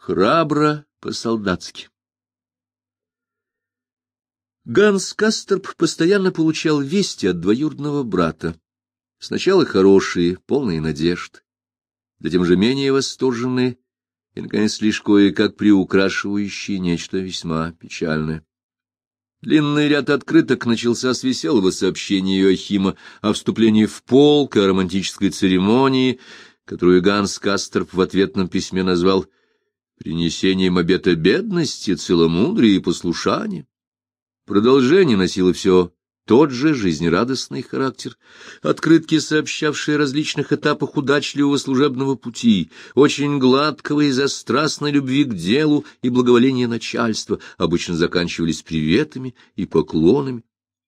храбро по-солдатски. Ганс Касторп постоянно получал вести от двоюродного брата. Сначала хорошие, полные надежд, затем же менее восторженные и, наконец, лишь кое-как приукрашивающие нечто весьма печальное. Длинный ряд открыток начался с веселого сообщения Иоахима о вступлении в полк и о романтической церемонии, которую Ганс Касторп в ответном письме назвал «принесением обета бедности, целомудрия и послушания». Продолжение носило все тот же жизнерадостный характер, открытки, сообщавшие о различных этапах удачливого служебного пути, очень гладкого из-за страстной любви к делу и благоволения начальства, обычно заканчивались приветами и поклонами.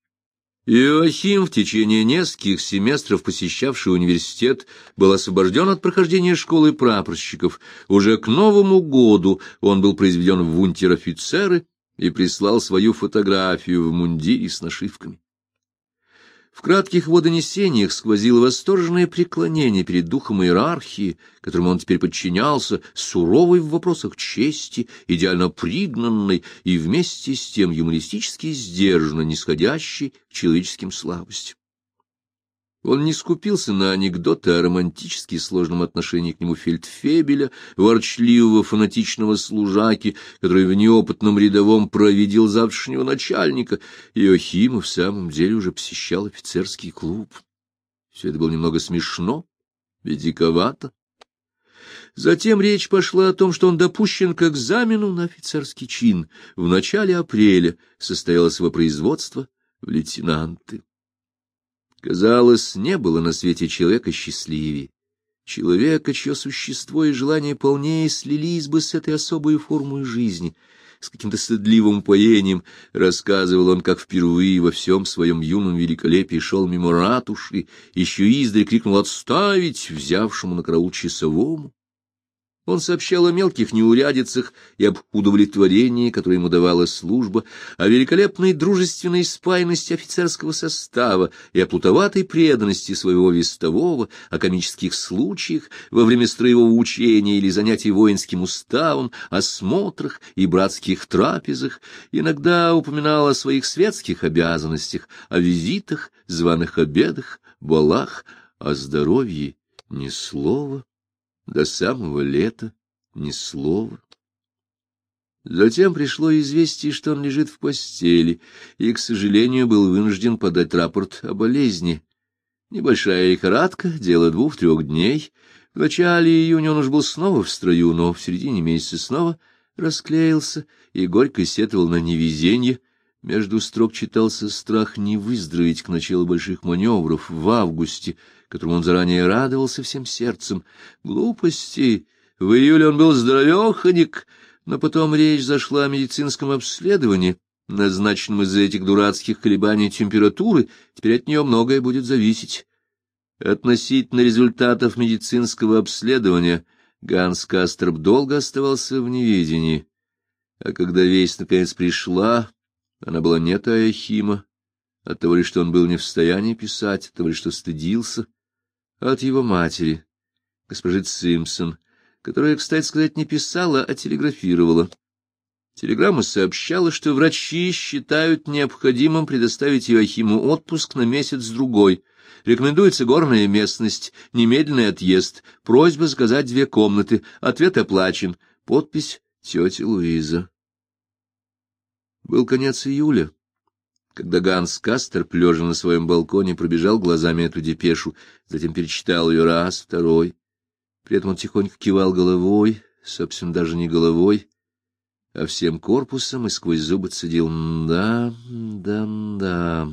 Иоахим, в течение нескольких семестров посещавший университет, был освобожден от прохождения школы прапорщиков. Уже к Новому году он был произведен в унтер-офицеры и прислал свою фотографию в мундире с нашивками. В кратких его донесениях сквозило восторженное преклонение перед духом иерархии, которому он теперь подчинялся, суровый в вопросах чести, идеально пригнанный и вместе с тем юмористически сдержанно нисходящий к человеческим слабостям. Он не скупился на анекдоты о романтически сложном отношении к нему фельдфебеля, ворчливого фанатичного служаки, который в неопытном рядовом провидел завтрашнего начальника. Иоахим в самом деле уже посещал офицерский клуб. Все это было немного смешно и диковато. Затем речь пошла о том, что он допущен к экзамену на офицерский чин. В начале апреля состоялось его производство в лейтенанты. Казалось, не было на свете человека счастливее, человека, чье существо и желания полнее слились бы с этой особой формой жизни. С каким-то стыдливым упоением рассказывал он, как впервые во всем своем юном великолепии шел мимо ратуши, еще издали крикнул «отставить!» взявшему на караул часовому. Он сообщал о мелких неурядицах и об удовлетворении, которое ему давала служба, о великолепной дружественной спаянности офицерского состава и о плутоватой преданности своего вестового, о комических случаях во время строевого учения или занятий воинским уставом, о смотрах и братских трапезах, иногда упоминал о своих светских обязанностях, о визитах, званых обедах, балах, о здоровье ни слова. До самого лета ни слова. Затем пришло известие, что он лежит в постели, и, к сожалению, был вынужден подать рапорт о болезни. Небольшая лихорадка, дело 2-3 дней. В начале июня он уж был снова в строю, но в середине месяца снова расклеился и горько сетовал на невезенье. Между строк читался страх не выздороветь к началу больших маневров в августе, которому он заранее радовался всем сердцем. Глупости! В июле он был здоровеханик, но потом речь зашла о медицинском обследовании, назначенном из-за этих дурацких колебаний температуры. Теперь от нее многое будет зависеть. Относительно результатов медицинского обследования Ганс Касторп долго оставался в неведении, а когда весть наконец пришла, она была не от Иоахима, от того ли, что он был не в состоянии писать, от того ли, что стыдился, а от его матери, госпожи Цимпсон, которая, кстати сказать, не писала, а телеграфировала. Телеграмма сообщала, что врачи считают необходимым предоставить Иоахиму отпуск на месяц-другой. Рекомендуется горная местность, немедленный отъезд, просьба заказать 2 комнаты, ответ оплачен, подпись «Тетя Луиза». Был конец июля, когда Ганс Касторп, лежа на своем балконе, пробежал глазами эту депешу, затем перечитал ее раз, второй. При этом он тихонько кивал головой, собственно, даже не головой, а всем корпусом и сквозь зубы цедил «да, да, да».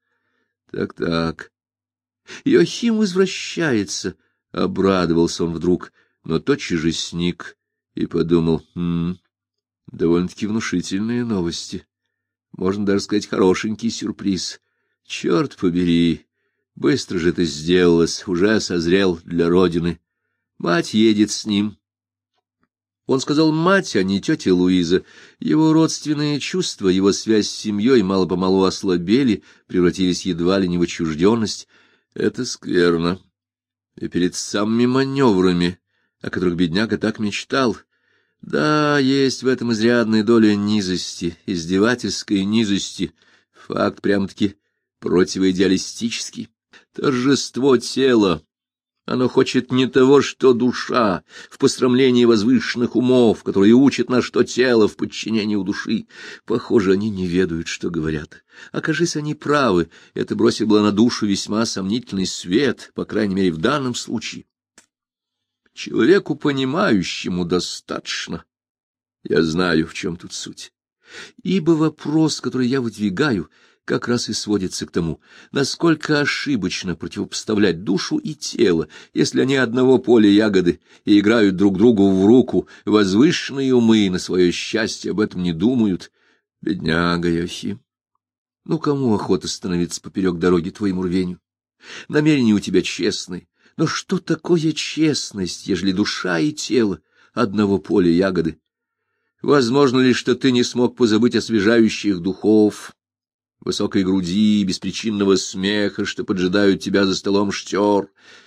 Так. Иоахим возвращается, обрадовался он вдруг, но тотчас же сник и подумал довольно-таки внушительные новости. Можно даже сказать, хорошенький сюрприз. Черт побери, быстро же это сделалось, уже созрел для родины. Мать едет с ним. Он сказал «мать», а не тетя Луиза. Его родственные чувства, его связь с семьей мало-помалу ослабели, превратились едва ли не в отчужденность. Это скверно. И перед самыми маневрами, о которых бедняга так мечтал. Да, есть в этом изрядная доля низости, издевательской низости, факт прям-таки противоидеалистический. Торжество тела. Оно хочет не того, что душа, в посрамлении возвышенных умов, которые учат нас, что тело в подчинении у души. Похоже, они не ведают, что говорят. Окажись они правы, это бросило бы на душу весьма сомнительный свет, по крайней мере, в данном случае. Человеку понимающему достаточно. Я знаю, в чем тут суть. Ибо вопрос, который я выдвигаю, как раз и сводится к тому, насколько ошибочно противопоставлять душу и тело, если они одного поля ягоды и играют друг другу в руку. Возвышенные умы на свое счастье об этом не думают. Бедняга Иоахим. Ну, кому охота становиться поперек дороги твоему рвению? Намерения у тебя честные. Но что такое честность, ежели душа и тело одного поля ягоды? Возможно ли, что ты не смог позабыть освежающих духов, высокой груди и беспричинного смеха, что поджидают тебя за столом штер?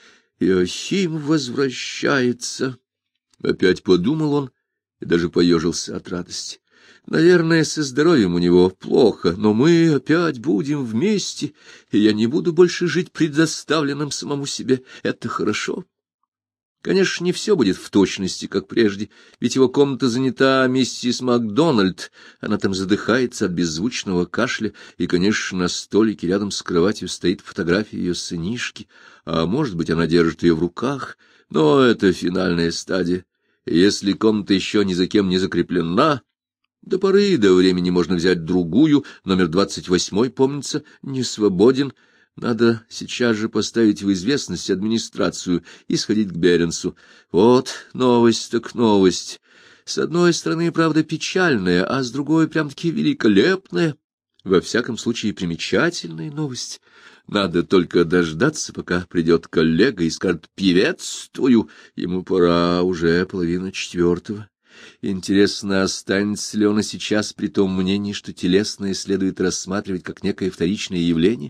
Иоахим возвращается. Опять подумал он и даже поежился от радости. Наверное, со здоровьем у него плохо, но мы опять будем вместе, и я не буду больше жить предоставленным самому себе. Это хорошо. Конечно, не все будет в точности, как прежде, ведь его комната занята миссис Макдональд, она там задыхается от беззвучного кашля, и, конечно, на столике рядом с кроватью стоит фотография ее сынишки, а может быть, она держит ее в руках, но это финальная стадия. И если комната еще ни за кем не закреплена, до поры до времени можно взять другую, номер 28, помнится, не свободен. Надо сейчас же поставить в известность администрацию и сходить к Беренсу. Вот новость так новость. С одной стороны, правда, печальная, а с другой прям-таки великолепная. Во всяком случае, примечательная новость. Надо только дождаться, пока придет коллега и скажет «приветствую». Ему пора, уже 3:30. Интересно, останется ли он и сейчас при том мнении, что телесное следует рассматривать как некое вторичное явление?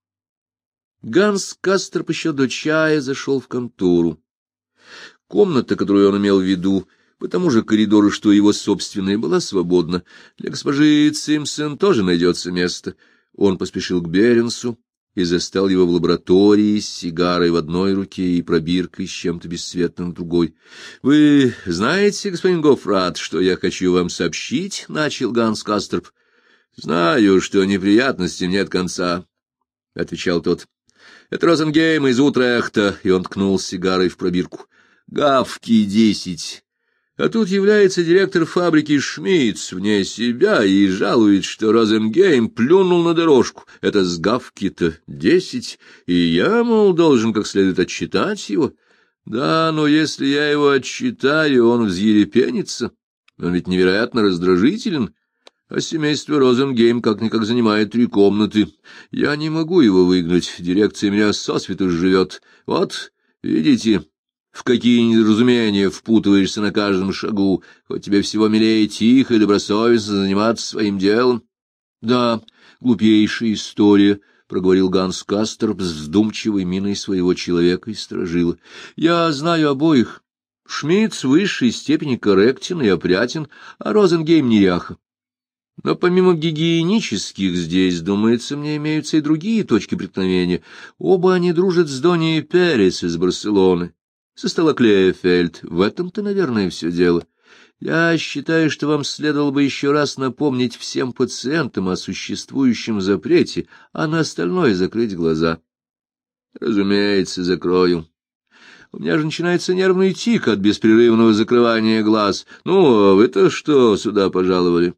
Ганс Касторп еще до чая зашел в контору. Комната, которую он имел в виду, по тому же коридору, что его собственная, была свободна. Для госпожи Цимсон тоже найдется место. Он поспешил к Беренсу и застал его в лаборатории с сигарой в одной руке и пробиркой с чем-то бесцветным в другой. — Вы знаете, господин Гофрат, что я хочу вам сообщить? — начал Ганс Касторп. — Знаю, что неприятностей нет конца, — отвечал тот. — Это Розенгейм из Утрехта, и он ткнул сигарой в пробирку. — Гавки 10. А тут является директор фабрики Шмидц вне себя и жалует, что Розенгейм плюнул на дорожку. Это с Гавки-то 10, и я, мол, должен как следует отчитать его. Да, но если я его отчитаю, он взъерепенится. Он ведь невероятно раздражителен. А семейство Розенгейм как-никак занимает 3 комнаты. Я не могу его выгнать, дирекция меня сосвету живет. Вот, видите, в какие недоразумения впутываешься на каждом шагу, хоть тебе всего милее тихо и добросовестно заниматься своим делом. — Да, глупейшая история, — проговорил Ганс Касторп с вдумчивой миной своего человека и сторожила. — Я знаю обоих. Шмидц в высшей степени корректен и опрятен, а Розенгейм неряха. Но помимо гигиенических здесь, думается, мне имеются и другие точки преткновения. Оба они дружат с Доней Перес из Барселоны, со стола Клеефельд. В этом-то, наверное, все дело. Я считаю, что вам следовало бы еще раз напомнить всем пациентам о существующем запрете, а на остальное закрыть глаза. Разумеется, закрою. У меня же начинается нервный тик от беспрерывного закрывания глаз. Ну, а вы-то что сюда пожаловали?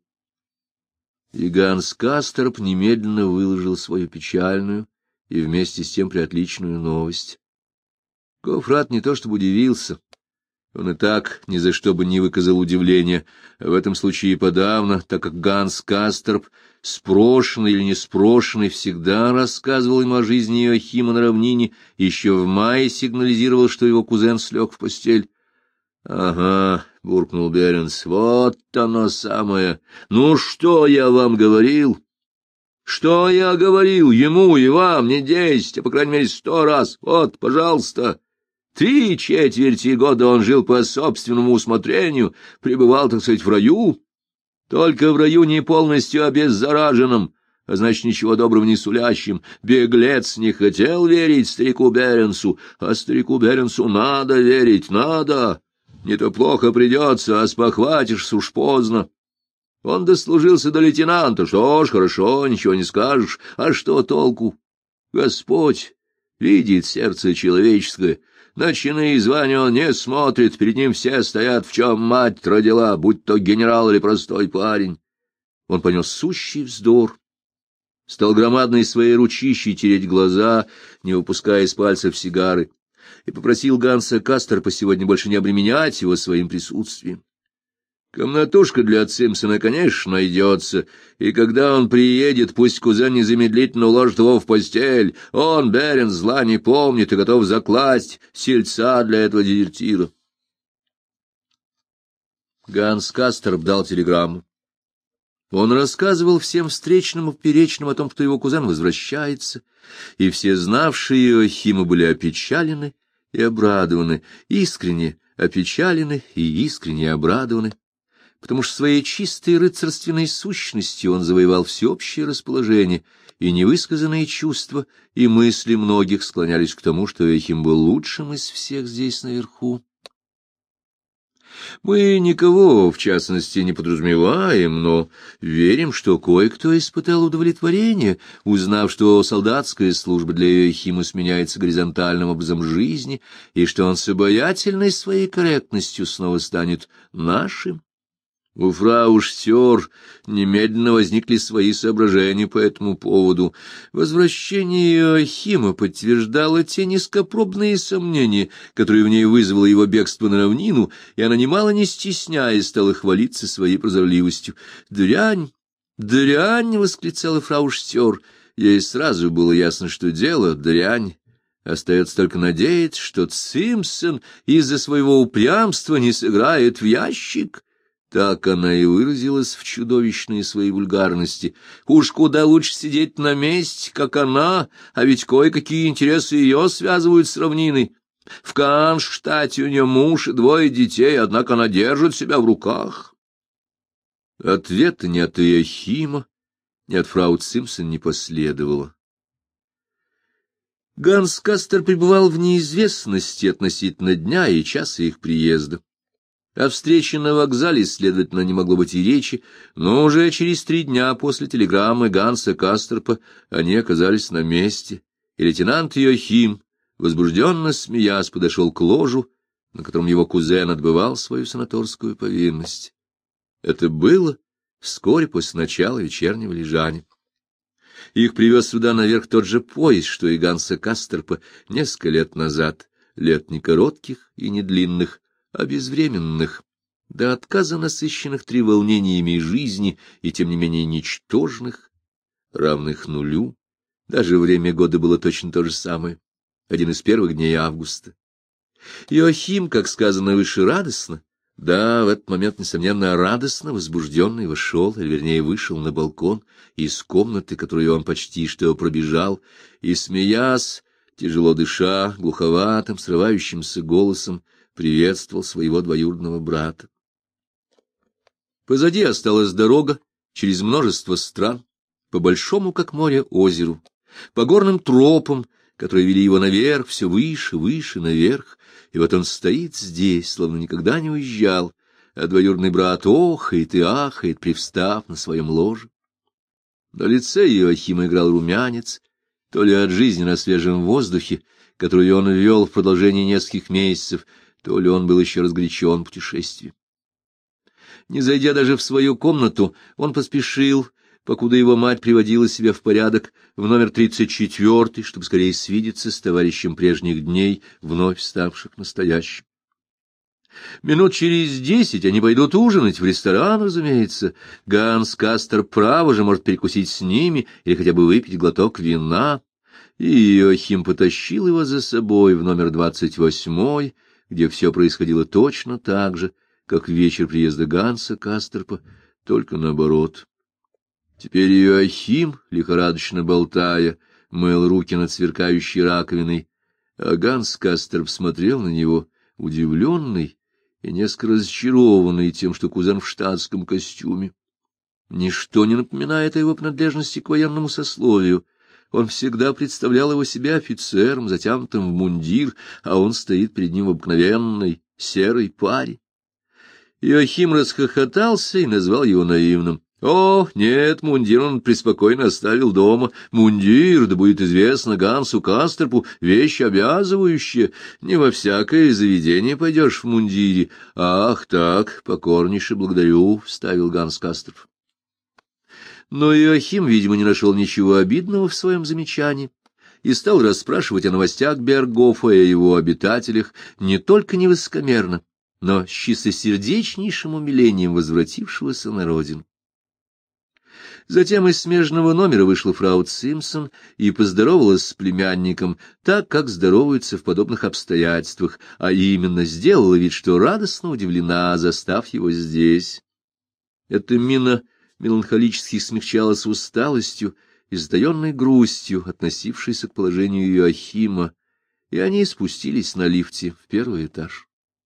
И Ганс Касторп немедленно выложил свою печальную и вместе с тем приотличную новость. Гофрат не то чтобы удивился, он и так ни за что бы не выказал удивления, в этом случае подавно, так как Ганс Касторп, спрошенный или не спрошенный, всегда рассказывал ему о жизни Иоахима на равнине, еще в мае сигнализировал, что его кузен слег в постель. — Ага, — буркнул Беренс, — вот оно самое. Ну, что я вам говорил? Что я говорил ему и вам? Не 10, а, по крайней мере, 100 раз. Вот, пожалуйста. 3/4 года он жил по собственному усмотрению, пребывал, так сказать, в раю. Только в раю не полностью обеззараженном, а значит, ничего доброго не сулящим. Беглец не хотел верить старику Беренсу, а старику Беренсу надо верить, надо. Не то плохо придется, а спохватишься уж поздно. Он дослужился до лейтенанта, что ж, хорошо, ничего не скажешь, а что толку? Господь видит сердце человеческое, на чины и звания он не смотрит, перед ним все стоят, в чем мать родила, будь то генерал или простой парень. Он понес сущий вздор, стал громадной своей ручищей тереть глаза, не выпуская из пальцев сигары, и попросил Ганса Касторпа сегодня больше не обременять его своим присутствием. Комнатушка для Симпсона, конечно, найдется, и когда он приедет, пусть кузен незамедлительно уложит его в постель. Он, Беренс, зла не помнит и готов закласть сельца для этого дезертира. Ганс Касторп дал телеграмму. Он рассказывал всем встречным и поперечным о том, что его кузен возвращается, и все знавшие Иоахима были опечалены и обрадованы, искренне опечалены и искренне обрадованы, потому что своей чистой рыцарственной сущностью он завоевал всеобщее расположение, и невысказанные чувства и мысли многих склонялись к тому, что Иоахим был лучшим из всех здесь наверху. Мы никого, в частности, не подразумеваем, но верим, что кое-кто испытал удовлетворение, узнав, что солдатская служба для Иоахима сменяется горизонтальным образом жизни, и что он с обаятельной своей корректностью снова станет нашим. У фрау Штёр немедленно возникли свои соображения по этому поводу. Возвращение Иоахима подтверждало те низкопробные сомнения, которые в ней вызвало его бегство на равнину, и она, немало не стесняясь, стала хвалиться своей прозорливостью. «Дрянь! Дрянь!» — восклицала фрау Штёр. Ей сразу было ясно, что дело дрянь. Остается только надеяться, что Симпсон из-за своего упрямства не сыграет в ящик. Так она и выразилась в чудовищной своей вульгарности. Уж куда лучше сидеть на месте, как она, а ведь кое-какие интересы ее связывают с равниной. В Кронштадте у нее муж и 2 детей, однако она держит себя в руках. Ответа ни от Иоахима, ни от фрау Симпсон не последовало. Ганс Кастер пребывал в неизвестности относительно дня и часа их приезда. О встрече на вокзале, следовательно, не могло быть и речи, но уже через 3 дня после телеграммы Ганса Касторпа они оказались на месте, и лейтенант Иоахим, возбужденно смеясь, подошел к ложу, на котором его кузен отбывал свою санаторскую повинность. Это было вскоре после начала вечернего лежания. Их привез сюда наверх тот же поезд, что и Ганса Касторпа несколько лет назад, лет не коротких и не длинных, а безвременных, до отказа насыщенных треволнениями жизни и, тем не менее, ничтожных, равных нулю. Даже время года было точно то же самое, один из первых дней августа. Иоахим, как сказано выше, радостно, да, в этот момент, несомненно, радостно возбужденный вошел, или, вернее, вышел на балкон из комнаты, которую он почти что пробежал, и, смеясь, тяжело дыша, глуховатым, срывающимся голосом, приветствовал своего двоюродного брата. Позади осталась дорога через множество стран, по большому, как море, озеру, по горным тропам, которые вели его наверх, все выше, выше, наверх, и вот он стоит здесь, словно никогда не уезжал, а двоюродный брат охает и ахает, привстав на своем ложе. На лице Иоахима играл румянец, то ли от жизни на свежем воздухе, которую он вел в продолжении нескольких месяцев, то ли он был еще разгорячен путешествием. Не зайдя даже в свою комнату, он поспешил, покуда его мать приводила себя в порядок, в номер 34, чтобы скорее свидеться с товарищем прежних дней, вновь ставших настоящим. Минут через 10 они пойдут ужинать в ресторан, разумеется. Ганс Кастер право же может перекусить с ними или хотя бы выпить глоток вина. И Иоахим потащил его за собой в номер 28, где все происходило точно так же, как в вечер приезда Ганса Касторпа, только наоборот. Теперь Иоахим, лихорадочно болтая, мыл руки над сверкающей раковиной, А Ганс Касторп смотрел на него, удивленный и несколько разочарованный тем, что кузен в штатском костюме. Ничто не напоминает о его принадлежности к военному сословию. Он всегда представлял его себя офицером, затянутым в мундир, а он стоит перед ним в обыкновенной серой паре. Иоахим расхохотался и назвал его наивным. О, нет, мундир он преспокойно оставил дома. Мундир, да будет известно Гансу Касторпу, вещь обязывающая. Не во всякое заведение пойдешь в мундире. Ах так, покорнейше благодарю, — вставил Ганс Касторп. Но Иоахим, видимо, не нашел ничего обидного в своем замечании и стал расспрашивать о новостях Бергофа и о его обитателях не только невысокомерно, но с чистосердечнейшим умилением возвратившегося на родину. Затем из смежного номера вышла фрау Цимсон и поздоровалась с племянником так, как здороваются в подобных обстоятельствах, а именно сделала вид, что радостно удивлена, застав его здесь. Эта мина меланхолически смягчалась усталостью и затаенной грустью, относившейся к положению Иоахима, и они спустились на лифте в первый этаж.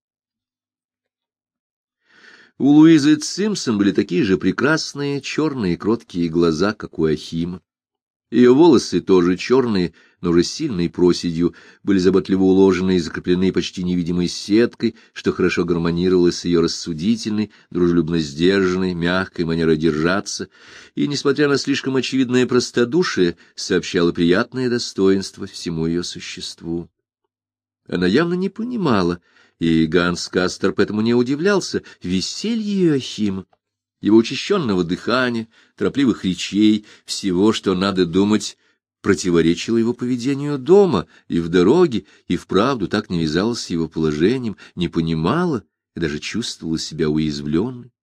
У Луизы Цимсон были такие же прекрасные черные кроткие глаза, как у Иоахима. Ее волосы, тоже черные, но уже сильной проседью, были заботливо уложены и закреплены почти невидимой сеткой, что хорошо гармонировало с ее рассудительной, дружелюбно сдержанной, мягкой манерой держаться, и, несмотря на слишком очевидное простодушие, сообщало приятное достоинство всему ее существу. Она явно не понимала, и Ганс Касторп этому не удивлялся, веселье Иоахима, его учащенного дыхания, торопливых речей, всего, что, надо думать, противоречило его поведению дома и в дороге, и вправду так не вязалось с его положением, не понимала и даже чувствовала себя уязвленной.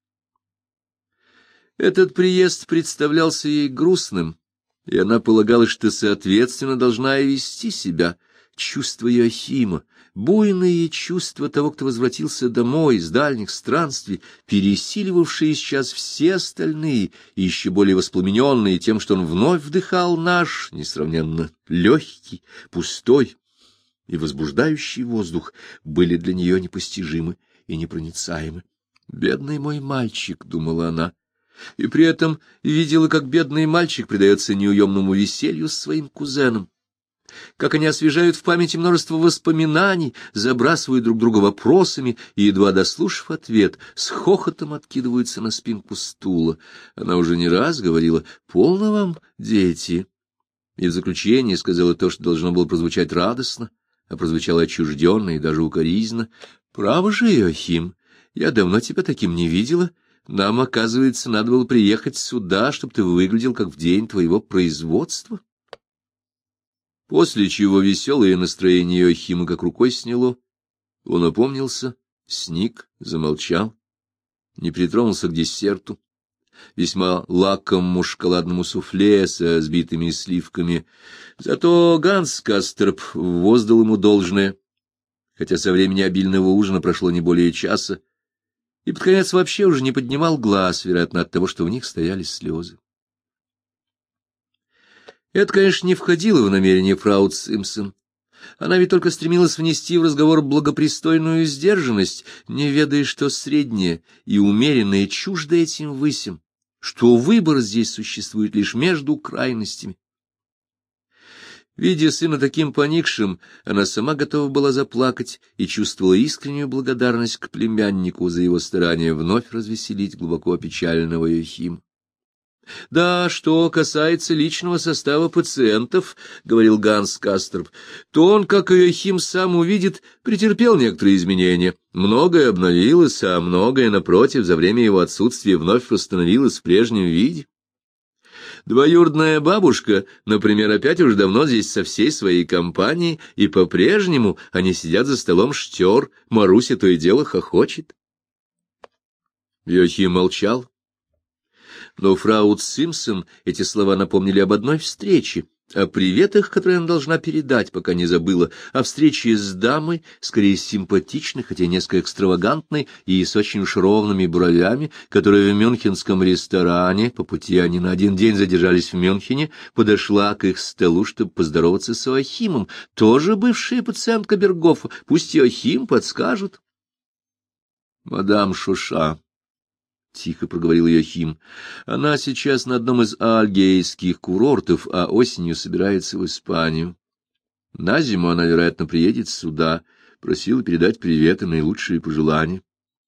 Этот приезд представлялся ей грустным, и она полагала, что соответственно должна и вести себя. Чувство Иоахима, буйные чувства того, кто возвратился домой из дальних странствий, пересиливавшие сейчас все остальные и еще более воспламененные тем, что он вновь вдыхал наш, несравненно легкий, пустой и возбуждающий воздух, были для нее непостижимы и непроницаемы. «Бедный мой мальчик», — думала она, и при этом видела, как бедный мальчик предается неуемному веселью с своим кузеном, как они освежают в памяти множество воспоминаний, забрасывают друг друга вопросами и, едва дослушав ответ, с хохотом откидываются на спинку стула. Она уже не раз говорила: «Полно вам, дети», и в заключение сказала то, что должно было прозвучать радостно, а прозвучало отчужденно и даже укоризненно. «Право же, Иоахим, я давно тебя таким не видела. Нам, оказывается, надо было приехать сюда, чтобы ты выглядел как в день твоего производства». После чего веселое настроение Иоахима как рукой сняло. Он опомнился, сник, замолчал, не притронулся к десерту, весьма лакомому шоколадному суфле со сбитыми сливками. Зато Ганс Касторп воздал ему должное, хотя со времени обильного ужина прошло не более часа, и под конец вообще уже не поднимал глаз, вероятно, от того, что в них стояли слезы. Это, конечно, не входило в намерение фрау Цимсон. Она ведь только стремилась внести в разговор благопристойную сдержанность, не ведая, что среднее и умеренное чуждо этим высям, что выбор здесь существует лишь между крайностями. Видя сына таким поникшим, она сама готова была заплакать и чувствовала искреннюю благодарность к племяннику за его старание вновь развеселить глубоко опечаленного Иоахима. «Да, что касается личного состава пациентов, — говорил Ганс Касторп, — то он, как Иоахим сам увидит, претерпел некоторые изменения. Многое обновилось, а многое, напротив, за время его отсутствия вновь восстановилось в прежнем виде. Двоюродная бабушка, например, опять уж давно здесь со всей своей компанией, и по-прежнему они сидят за столом штер, Маруся то и дело хохочет». Иоахим молчал. Но фрау Цимсон эти слова напомнили об одной встрече, о приветах, которые она должна передать, пока не забыла, о встрече с дамой, скорее симпатичной, хотя несколько экстравагантной и с очень уж ровными бровями, которая в мюнхенском ресторане, по пути они на один день задержались в Мюнхене, подошла к их столу, чтобы поздороваться с Иоахимом, тоже бывшая пациентка Бергофа, пусть Иоахим подскажет. Мадам Шоша, — тихо проговорил Иоахим, — она сейчас на одном из альгейских курортов, а осенью собирается в Испанию. На зиму она, вероятно, приедет сюда, просила передать привет и наилучшие пожелания.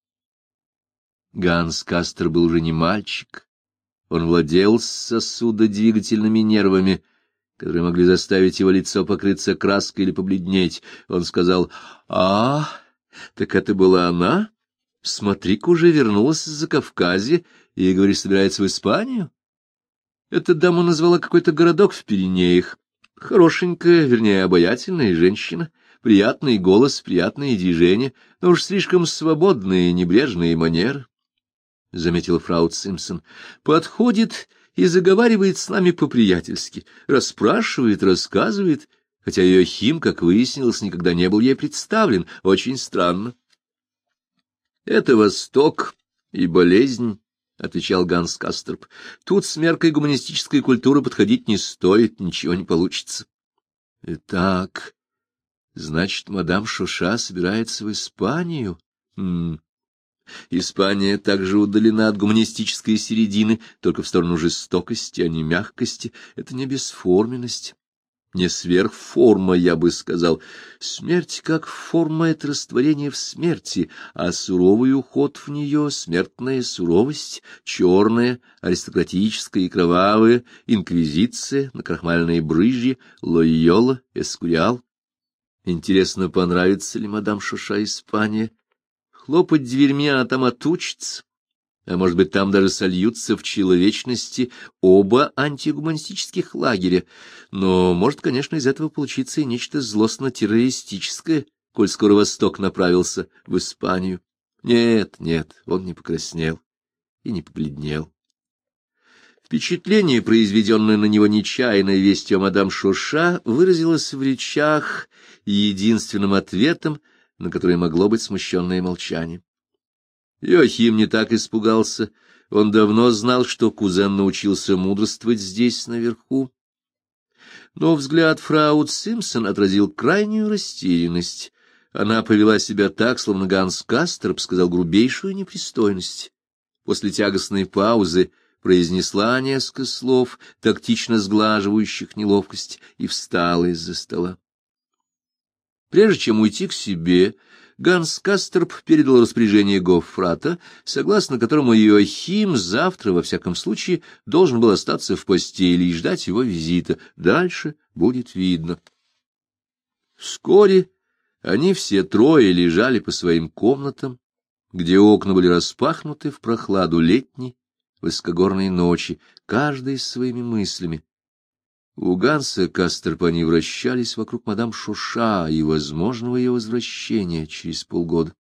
Ганс Кастер был уже не мальчик. Он владел сосудодвигательными нервами, которые могли заставить его лицо покрыться краской или побледнеть. Он сказал: «А, так это была она? Смотри-ка, уже вернулась из Закавказья и, говоришь, собирается в Испанию? Эта дама назвала какой-то городок в Пиренеях. Хорошенькая, вернее, обаятельная женщина, приятный голос, приятные движения, но уж слишком свободные, небрежные манеры», — заметила фрау Цимпсон. «Подходит и заговаривает с нами по-приятельски, расспрашивает, рассказывает, хотя Иоахим, как выяснилось, никогда не был ей представлен. Очень странно». «Это Восток и болезнь», — отвечал Ганс Кастерп. «Тут с меркой гуманистической культуры подходить не стоит, ничего не получится». «Итак, значит, мадам Шоша собирается в Испанию?» Испания также удалена от гуманистической середины, только в сторону жестокости, а не мягкости. Это не бесформенность. Не сверхформа, я бы сказал. Смерть как форма — это растворение в смерти, а суровый уход в нее — смертная суровость, черная, аристократическая и кровавая, инквизиция, накрахмальные брызжи, Лойола, Эскуриал. Интересно, понравится ли мадам Шоша Испания? Хлопать дверьми она там отучится. А может быть, там даже сольются в человечности оба антигуманистических лагеря. Но может, конечно, из этого получиться и нечто злостно-террористическое, коль скоро Восток направился в Испанию. Нет, он не покраснел и не побледнел. Впечатление, произведенное на него нечаянной вестью о мадам Шоша, выразилось в речах, единственным ответом, на который могло быть смущенное молчание. Иоахим не так испугался. Он давно знал, что кузен научился мудрствовать здесь, наверху. Но взгляд фрау Цимпсон отразил крайнюю растерянность. Она повела себя так, словно Ганс Кастерп сказал грубейшую непристойность. После тягостной паузы произнесла несколько слов, тактично сглаживающих неловкость, и встала из-за стола. Прежде чем уйти к себе, Ганс Кастерп передал распоряжение Гоффрата, согласно которому Иоахим завтра, во всяком случае, должен был остаться в постели и ждать его визита. Дальше будет видно. Вскоре они все трое лежали по своим комнатам, где окна были распахнуты в прохладу летней, высокогорной ночи, каждый с своими мыслями. У Ганса Кастерпа они вращались вокруг мадам Шоша и возможного ее возвращения через полгода.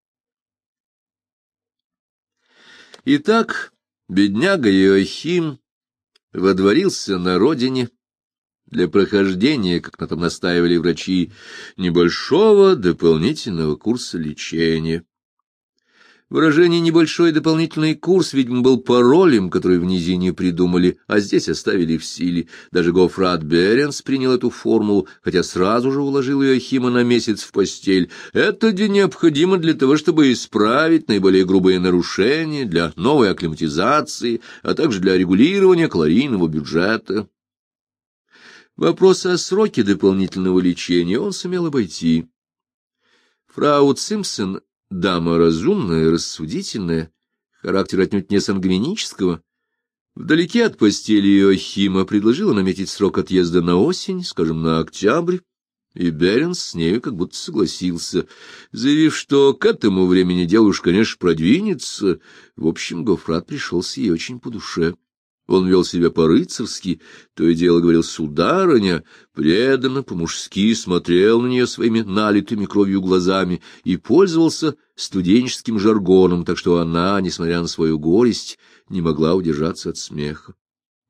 Итак, бедняга Иоахим водворился на родине для прохождения, как на том настаивали врачи, небольшого дополнительного курса лечения. Выражение «небольшой дополнительный курс», видимо, был паролем, который в низине придумали, а здесь оставили в силе. Даже Гофрат Беренс принял эту формулу, хотя сразу же уложил Иоахима на месяц в постель. Это необходимо для того, чтобы исправить наиболее грубые нарушения, для новой акклиматизации, а также для регулирования калорийного бюджета. Вопрос о сроке дополнительного лечения он сумел обойти. Фрау Цимпсон, дама разумная, рассудительная, характер отнюдь не сангвинического, вдалеке от постели Иоахима предложила наметить срок отъезда на осень, скажем, на октябрь, и Беренс с нею как будто согласился, заявив, что к этому времени дело уж, конечно, продвинется. В общем, Гофрат пришелся ей очень по душе. Он вел себя по-рыцарски, то и дело говорил «сударыня», преданно, по-мужски смотрел на нее своими налитыми кровью глазами и пользовался студенческим жаргоном, так что она, несмотря на свою горесть, не могла удержаться от смеха.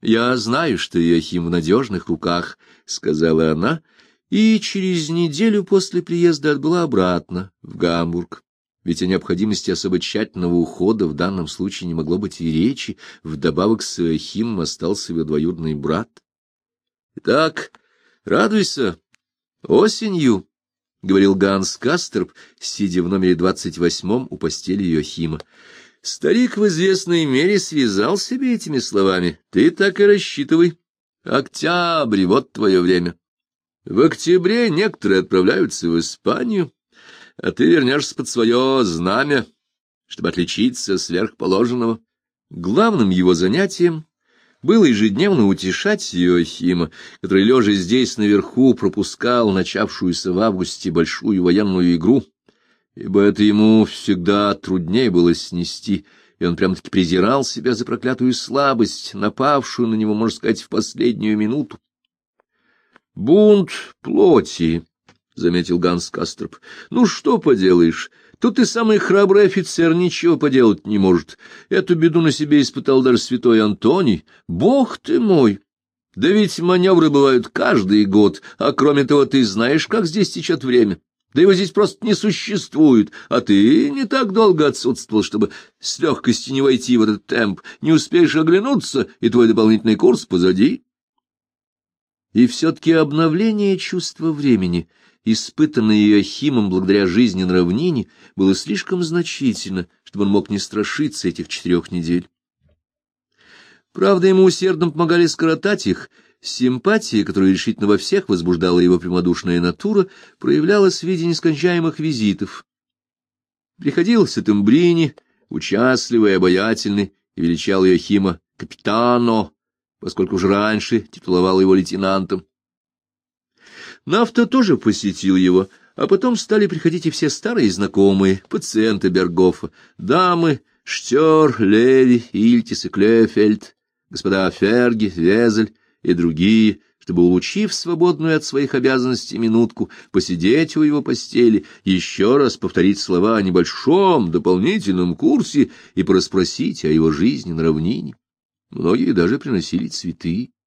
«Я знаю, что Иоахим в надежных руках», — сказала она, и через неделю после приезда отбыла обратно, в Гамбург. Ведь о необходимости особо тщательного ухода в данном случае не могло быть и речи, вдобавок с Иоахимом остался его двоюродный брат. «Итак, радуйся, осенью», — говорил Ганс Касторп, сидя в номере 28 у постели Иоахима. Старик в известной мере связал себе этими словами. Ты так и рассчитывай. Октябрь, вот твое время. В октябре некоторые отправляются в Испанию, а ты вернешься под свое знамя, чтобы отличиться сверхположенного. Главным его занятием было ежедневно утешать Иоахима, который, лежа здесь наверху, пропускал начавшуюся в августе большую военную игру, ибо это ему всегда труднее было снести, и он прямо-таки презирал себя за проклятую слабость, напавшую на него, можно сказать, в последнюю минуту. «Бунт плоти», — заметил Ганс Касторп. «Ну, что поделаешь, тут и самый храбрый офицер ничего поделать не может. Эту беду на себе испытал даже святой Антоний. Бог ты мой! Да ведь маневры бывают каждый год, а кроме того, ты знаешь, как здесь течет время. Да его здесь просто не существует, а ты не так долго отсутствовал, чтобы с легкостью не войти в этот темп. Не успеешь оглянуться, и твой дополнительный курс позади». И все-таки обновление чувства времени, испытанное Иоахимом благодаря жизни на равнине, было слишком значительно, чтобы он мог не страшиться этих 4 недель. Правда, ему усердно помогали скоротать их. Симпатия, которую решительно во всех возбуждала его прямодушная натура, проявлялась в виде нескончаемых визитов. Приходил Сеттембрини, участливый, обаятельный, и величал Иоахима «капитано», поскольку уже раньше титуловал его лейтенантом. Нафта тоже посетил его, а потом стали приходить и все старые знакомые, пациенты Бергофа, дамы Штер, Леви, Ильтис и Клефельд, господа Ферги, Везель и другие, чтобы, улучив свободную от своих обязанностей минутку, посидеть у его постели, еще раз повторить слова о небольшом дополнительном курсе и порасспросить о его жизни на равнине. Многие даже приносили цветы.